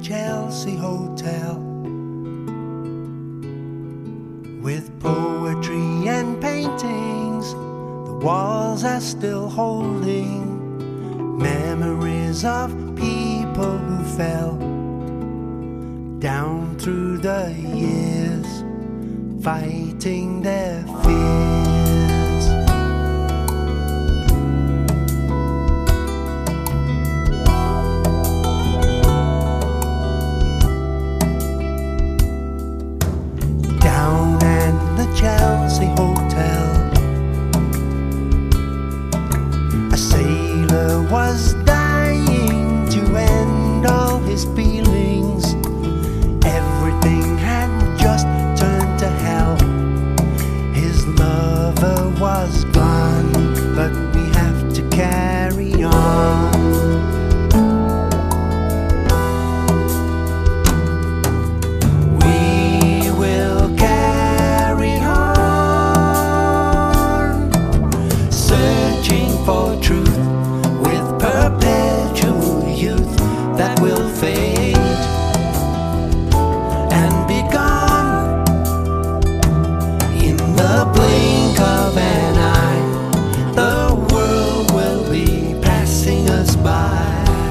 Chelsea Hotel, with poetry and paintings. The walls are still holding memories of people who fell down through the years, fighting their fears. Down at the Chelsea Hotel, a sailor was dying to end all his feelings. Everything had just turned to hell. His lover was gone, but we have to carry on. We will carry on, searching for truth with perpetual youth that will fade and be gone in the blink of an eye. The world will be passing us by.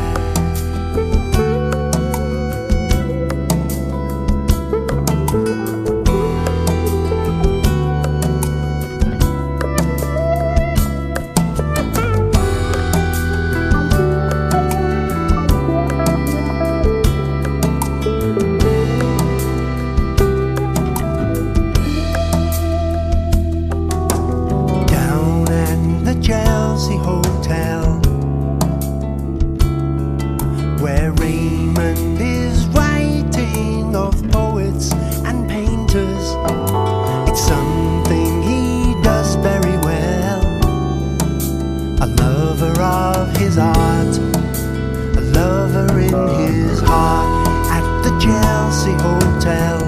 Down at the Chelsea Hotel, where Raymond is writing of poets and painters. It's something he does very well. A lover of his art, a lover in his heart. At the Chelsea Hotel,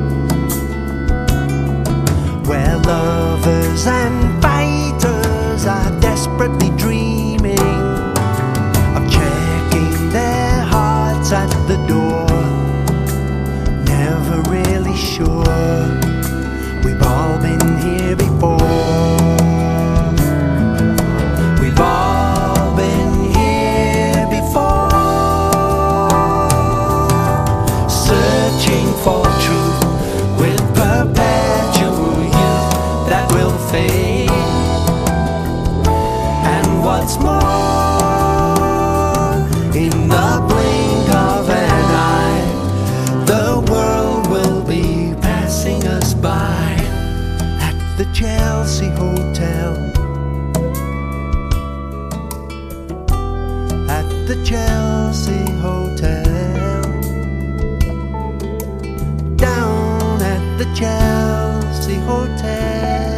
where lovers and fighters are desperately dreaming of checking their hearts at the door. Never really sure. We've all been here before. We've all been here before, searching for truth with perpetual youth that will fade. And what's more, in the blink of an eye, the world will be passing us by. At the Chelsea Hotel, at the Chelsea Hotel, down at the Chelsea Hotel.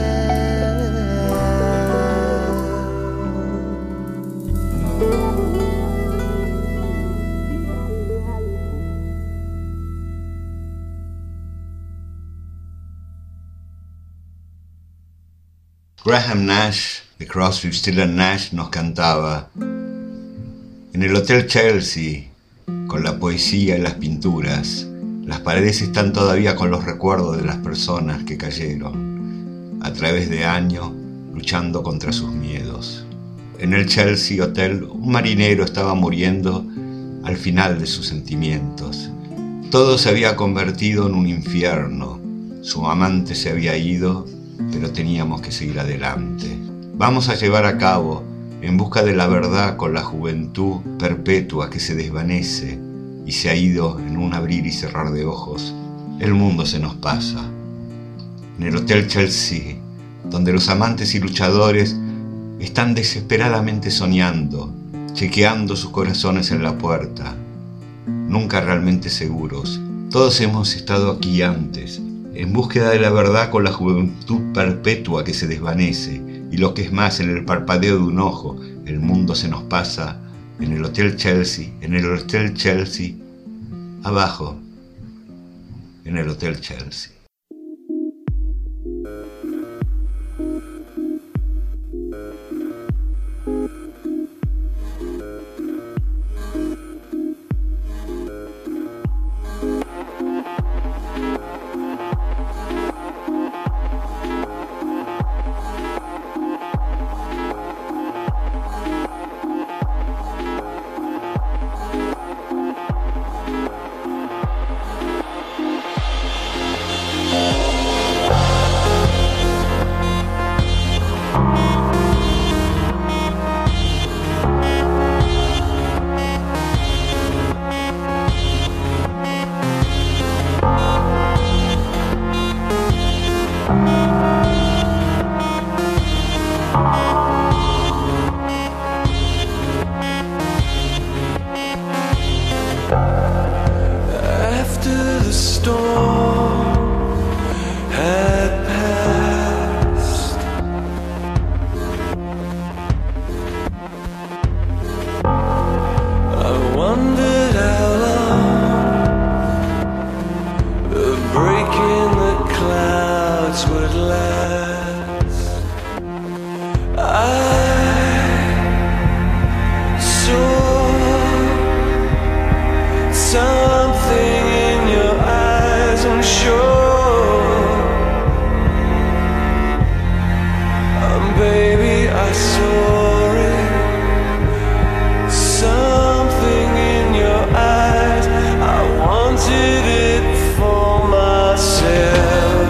Graham Nash, de Crosby, Stills and Nash, nos cantaba: en el Hotel Chelsea, con la poesía y las pinturas, las paredes están todavía con los recuerdos de las personas que cayeron a través de años luchando contra sus miedos. En el Chelsea Hotel, un marinero estaba muriendo al final de sus sentimientos. Todo se había convertido en un infierno. Su amante se había ido, pero teníamos que seguir adelante. Vamos a llevar a cabo, en busca de la verdad, con la juventud perpetua que se desvanece y se ha ido en un abrir y cerrar de ojos. El mundo se nos pasa. En el Hotel Chelsea, donde los amantes y luchadores están desesperadamente soñando, chequeando sus corazones en la puerta, nunca realmente seguros. Todos hemos estado aquí antes, en búsqueda de la verdad con la juventud perpetua que se desvanece, y lo que es más, en el parpadeo de un ojo, el mundo se nos pasa. En el Hotel Chelsea, en el Hotel Chelsea, abajo, en el Hotel Chelsea. Something in your eyes, I'm sure. Baby, I saw it. Something in your eyes, I wanted it for myself.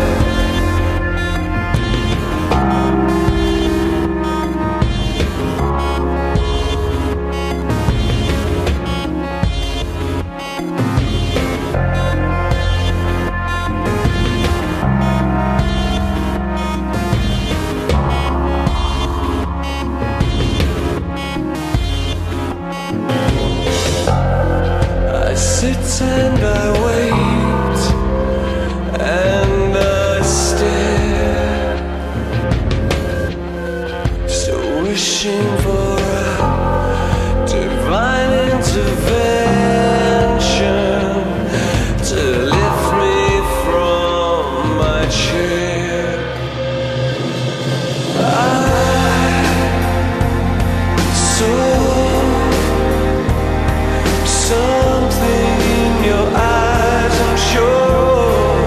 Sit and I wait and I stare, still wishing for a divine intervention to lift me from my chair. I saw something in your eyes, I'm sure.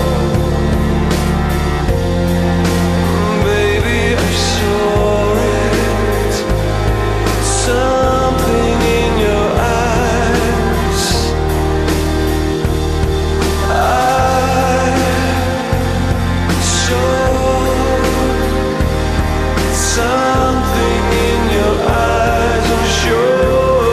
Baby, I saw it. Something in your eyes. I saw something in your eyes, I'm sure.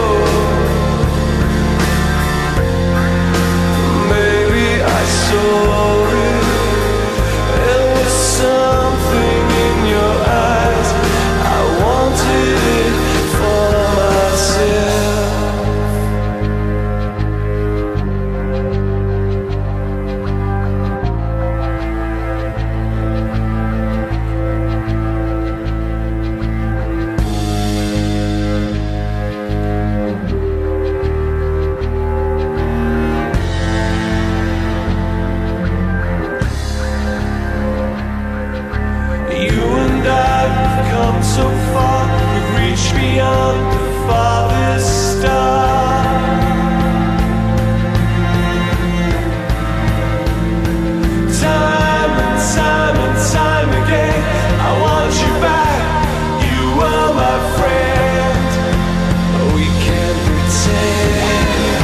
So far, we've reached beyond the farthest star. Time and time and time again, I want you back. You are my friend. We can't pretend.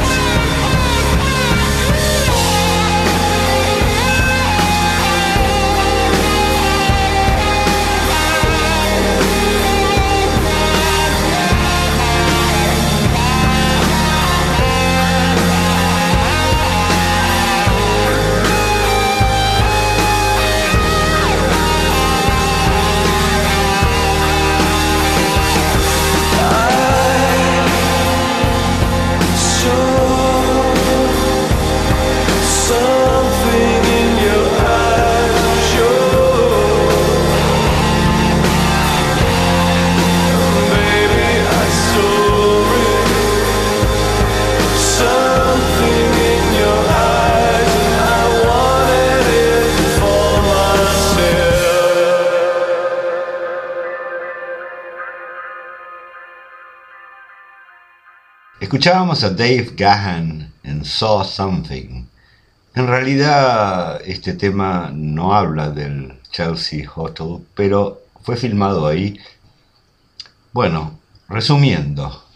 Escuchábamos a Dave Gahan en Saw Something. En realidad este tema no habla del Chelsea Hotel, pero fue filmado ahí. Bueno, resumiendo.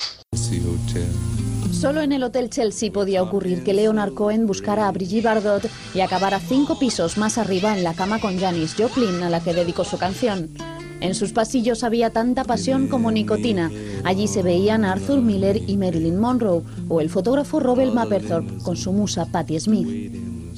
Solo en el Hotel Chelsea podía ocurrir que Leonard Cohen buscara a Brigitte Bardot y acabara 5 pisos más arriba en la cama con Janis Joplin, a la que dedicó su canción. En sus pasillos había tanta pasión como nicotina. Allí se veían a Arthur Miller y Marilyn Monroe, o el fotógrafo Robert Mapplethorpe con su musa Patti Smith.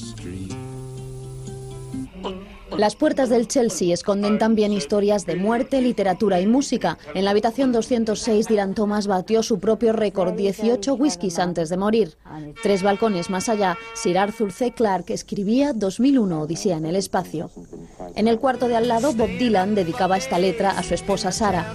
Las puertas del Chelsea esconden también historias de muerte, literatura y música. En la habitación 206, Dylan Thomas batió su propio récord, 18 whiskies antes de morir. 3 balcones más allá, Sir Arthur C. Clarke escribía 2001 Odisea en el espacio. En el cuarto de al lado, Bob Dylan dedicaba esta letra a su esposa Sarah.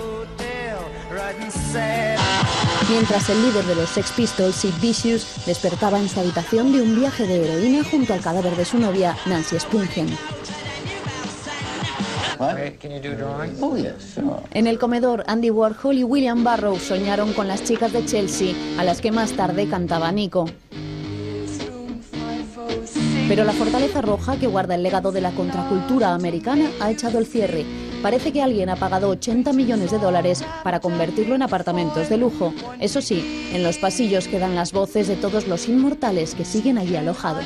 Mientras el líder de los Sex Pistols, Sid Vicious, despertaba en su habitación de un viaje de heroína junto al cadáver de su novia, Nancy Spungen. En el comedor, Andy Warhol y William Burroughs soñaron con las chicas de Chelsea, a las que más tarde cantaba Nico. Pero la fortaleza roja, que guarda el legado de la contracultura americana, ha echado el cierre. Parece que alguien ha pagado $80 millones para convertirlo en apartamentos de lujo. Eso sí, en los pasillos quedan las voces de todos los inmortales que siguen allí alojados.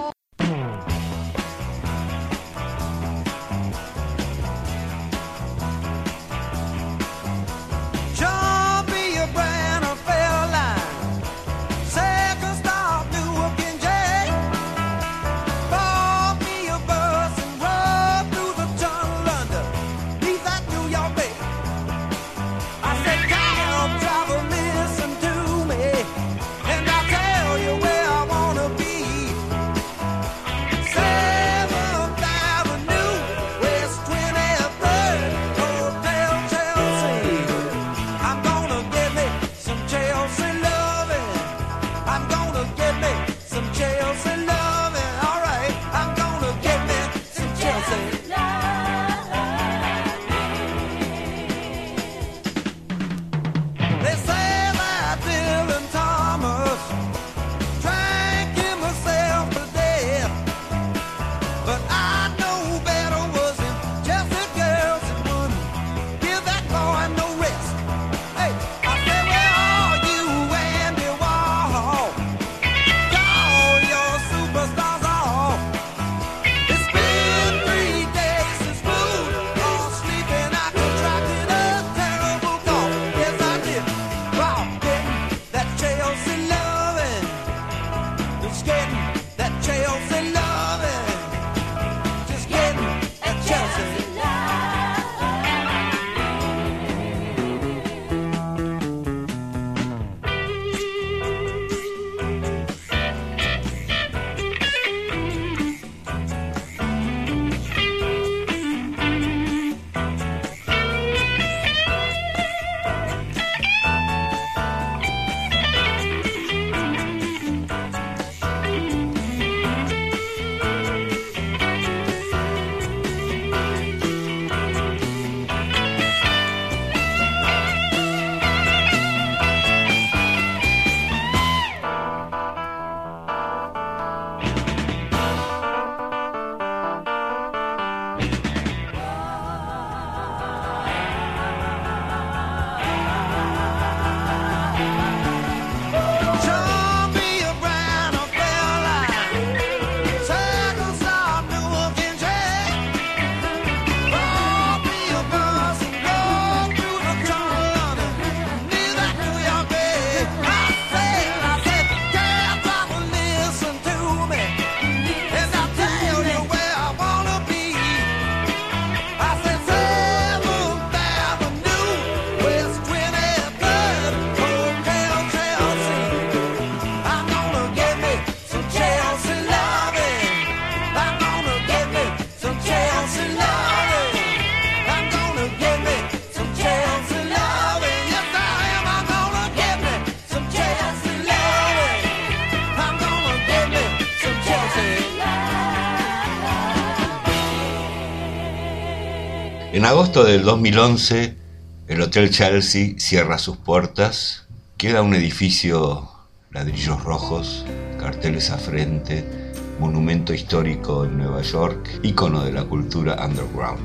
En agosto del 2011, el Hotel Chelsea cierra sus puertas. Queda un edificio, ladrillos rojos, carteles a frente, monumento histórico en Nueva York, ícono de la cultura underground.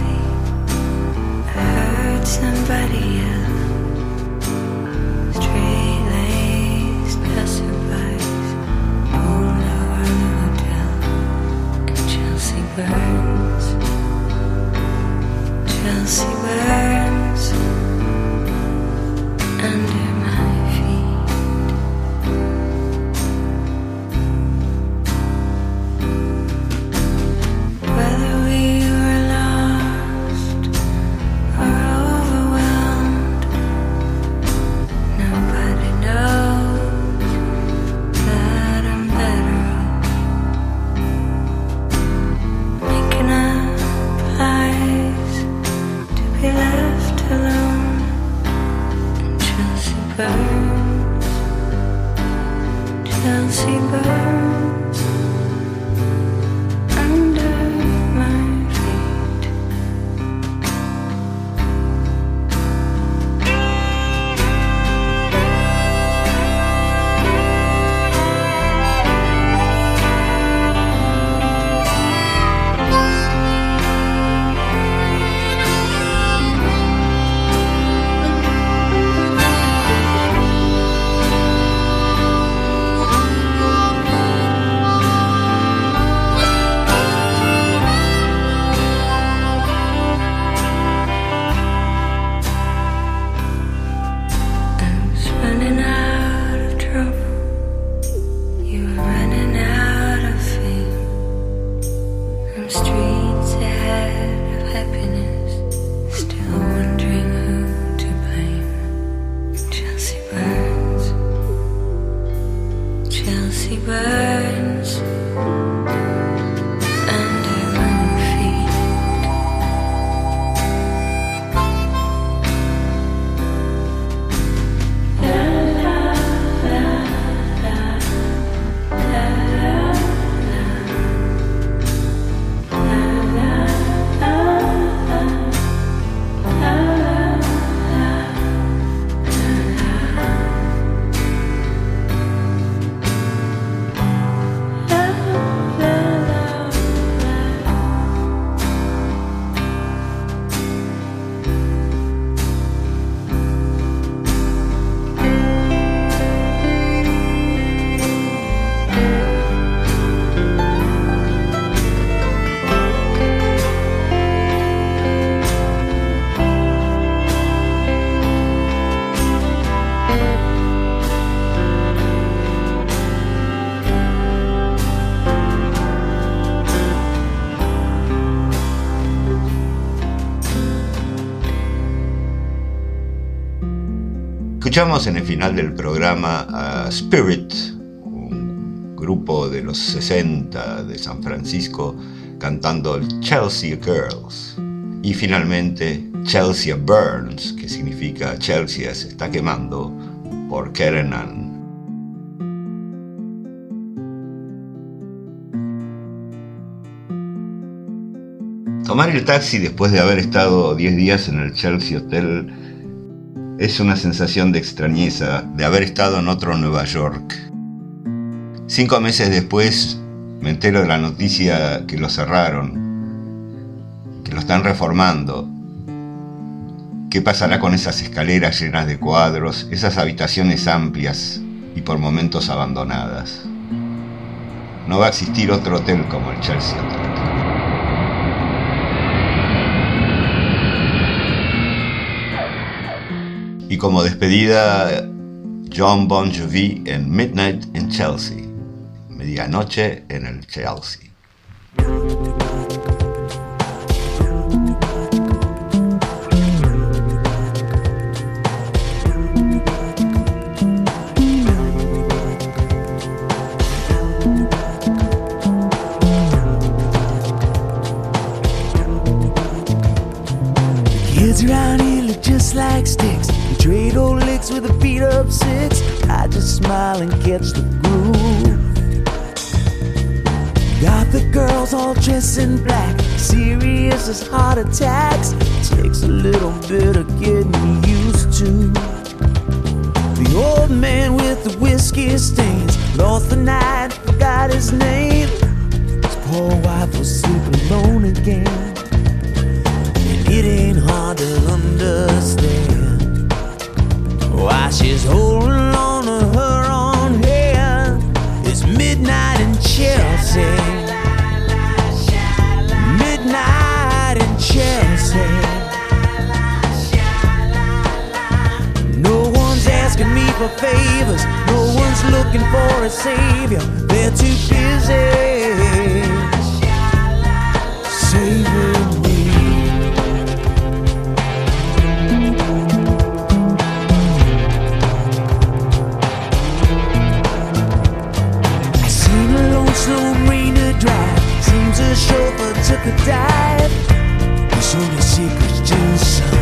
Somebody else, straight burns, Chelsea burns under my feet. Whether we were lost or overwhelmed, nobody knows that I'm better off making up lies to be left alone. And Chelsea burns, Chelsea burns under my feet. I was running out of trouble, you were running out of fear. I'm streets ahead of happiness, still wondering who to blame. Chelsea burns, Chelsea burns under my feet. Escuchamos en el final del programa a Spirit, un grupo de los 60 de San Francisco, cantando el Chelsea Girls. Y finalmente Chelsea Burns, que significa Chelsea se está quemando, por Karen Ann. Tomar el taxi después de haber estado 10 días en el Chelsea Hotel es una sensación de extrañeza, de haber estado en otro Nueva York. 5 meses después me entero de la noticia que lo cerraron, que lo están reformando. ¿Qué pasará con esas escaleras llenas de cuadros, esas habitaciones amplias y por momentos abandonadas? No va a existir otro hotel como el Chelsea Hotel. Y como despedida, Jon Bon Jovi en Midnight in Chelsea, medianoche en el Chelsea. Kids around here look just like sticks. We trade old licks with a beat up 6. I just smile and catch the groove. Got the girls all dressed in black, serious as heart attacks. Takes a little bit of getting used to. The old man with the whiskey stains lost the night, forgot his name. His poor wife was sleeping alone again. It ain't hard to understand why she's holding on to her own hand. It's midnight in Chelsea. for favors. No one's looking for a savior. They're too busy saving me. I seen a lonesome rain to drive. Seems a chauffeur took a dive. There's only secrets to the sun.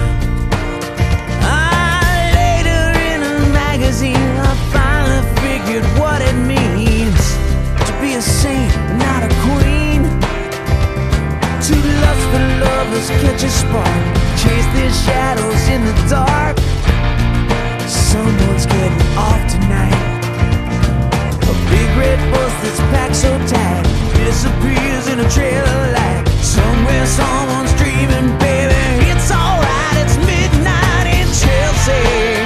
Later in a magazine I finally figured what it means to be a saint but not a queen. Two lustful lovers catch a spark, chase their shadows in the dark. Someone's getting off tonight. A big red bus that's packed so tight disappears in a trail of light. Somewhere someone's dreaming, baby, it's alright. It's midnight in Chelsea.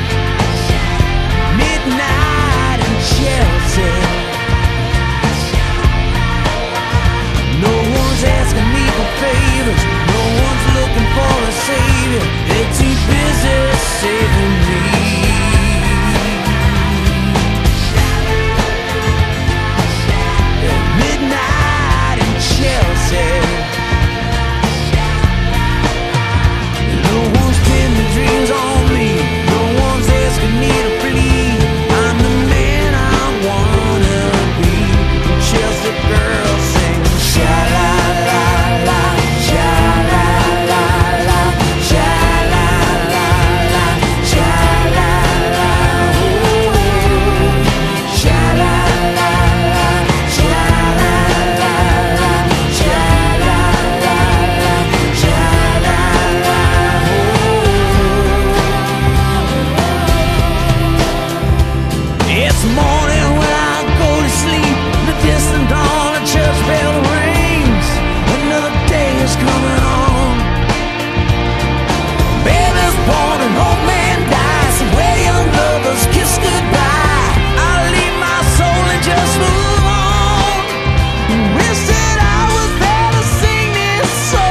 Midnight in Chelsea. No one's asking me for favors. No one's looking for a savior. They're too busy saving me. Midnight in Chelsea. No one's pinning dreams on me. No one's asking me to plead. I'm the man I wanna be. Chelsea girls sing sha-la-la-la, sha-la-la-la, sha-la-la-la, sha-la-la, ooh, sha-la-la-la, sha-la-la-la, sha-la-la-la, sha-la-la, ooh. It's morning when I go to sleep. The distant dawn, a church bell rings. Another day is coming on. Baby's born and old man dies. Where young lovers kiss goodbye. I'll leave my soul and just move on. Wish that I was there to sing this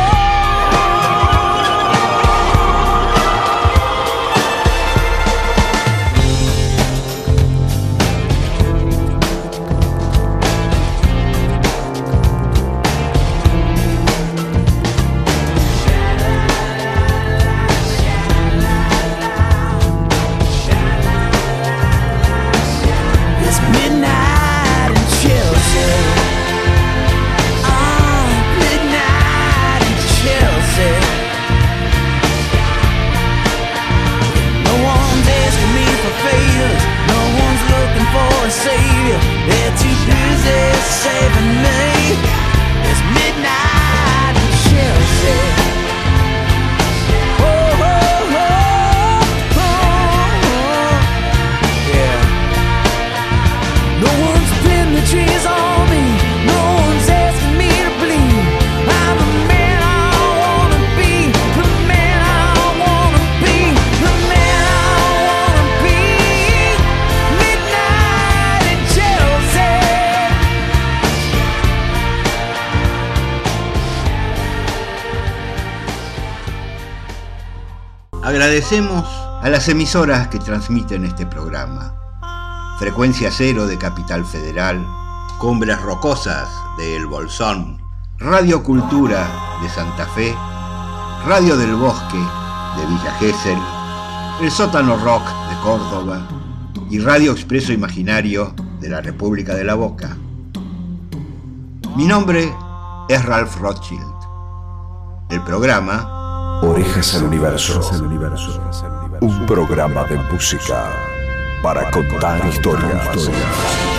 It's midnight in Chelsea. Midnight in Chelsea. No one's asking me for favors. No one's looking for a savior. They're too busy saving me. It's midnight in Chelsea. Oh, oh, oh, oh, oh. Yeah. No one's pinning the trees on me. No one's asking me to bleed. I'm the man I wanna be. The man I wanna be. The man I wanna be. Midnight in Chelsea. Agradecemos a las emisoras que transmiten este programa. Frecuencia Cero de Capital Federal, Cumbres Rocosas de El Bolsón, Radio Cultura de Santa Fe, Radio del Bosque de Villa Gesell, El Sótano Rock de Córdoba y Radio Expreso Imaginario de la República de la Boca. Mi nombre es Ralph Rothschild. El programa Orejas al Universo. Un programa de música para contar historias.